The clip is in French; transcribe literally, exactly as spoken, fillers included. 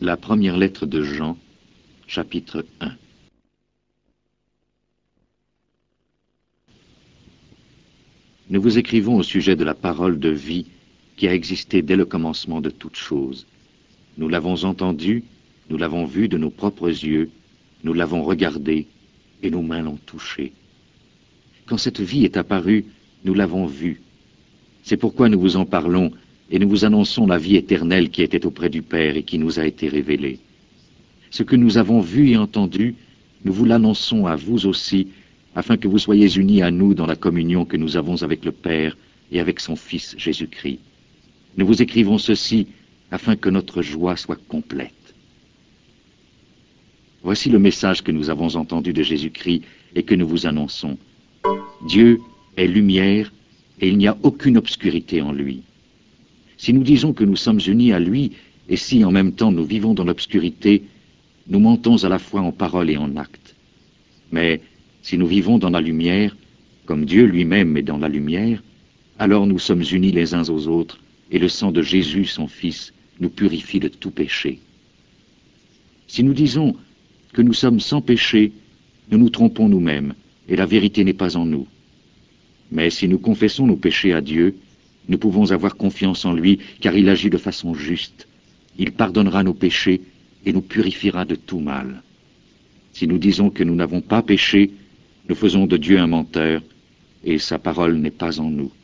La première lettre de Jean, chapitre un. Nous vous écrivons au sujet de la parole de vie qui a existé dès le commencement de toutes choses. Nous l'avons entendue, nous l'avons vue de nos propres yeux, nous l'avons regardée et nos mains l'ont touchée. Quand cette vie est apparue, nous l'avons vue. C'est pourquoi nous vous en parlons et nous vous annonçons la vie éternelle qui était auprès du Père et qui nous a été révélée. Ce que nous avons vu et entendu, nous vous l'annonçons à vous aussi, afin que vous soyez unis à nous dans la communion que nous avons avec le Père et avec son Fils Jésus-Christ. Nous vous écrivons ceci afin que notre joie soit complète. Voici le message que nous avons entendu de Jésus-Christ et que nous vous annonçons. Dieu est lumière et il n'y a aucune obscurité en lui. Si nous disons que nous sommes unis à lui, et si en même temps nous vivons dans l'obscurité, nous mentons à la fois en parole et en acte. Mais si nous vivons dans la lumière, comme Dieu lui-même est dans la lumière, alors nous sommes unis les uns aux autres, et le sang de Jésus, son Fils, nous purifie de tout péché. Si nous disons que nous sommes sans péché, nous nous trompons nous-mêmes, et la vérité n'est pas en nous. Mais si nous confessons nos péchés à Dieu, nous pouvons avoir confiance en lui, car il agit de façon juste. Il pardonnera nos péchés et nous purifiera de tout mal. Si nous disons que nous n'avons pas péché, nous faisons de Dieu un menteur, et sa parole n'est pas en nous.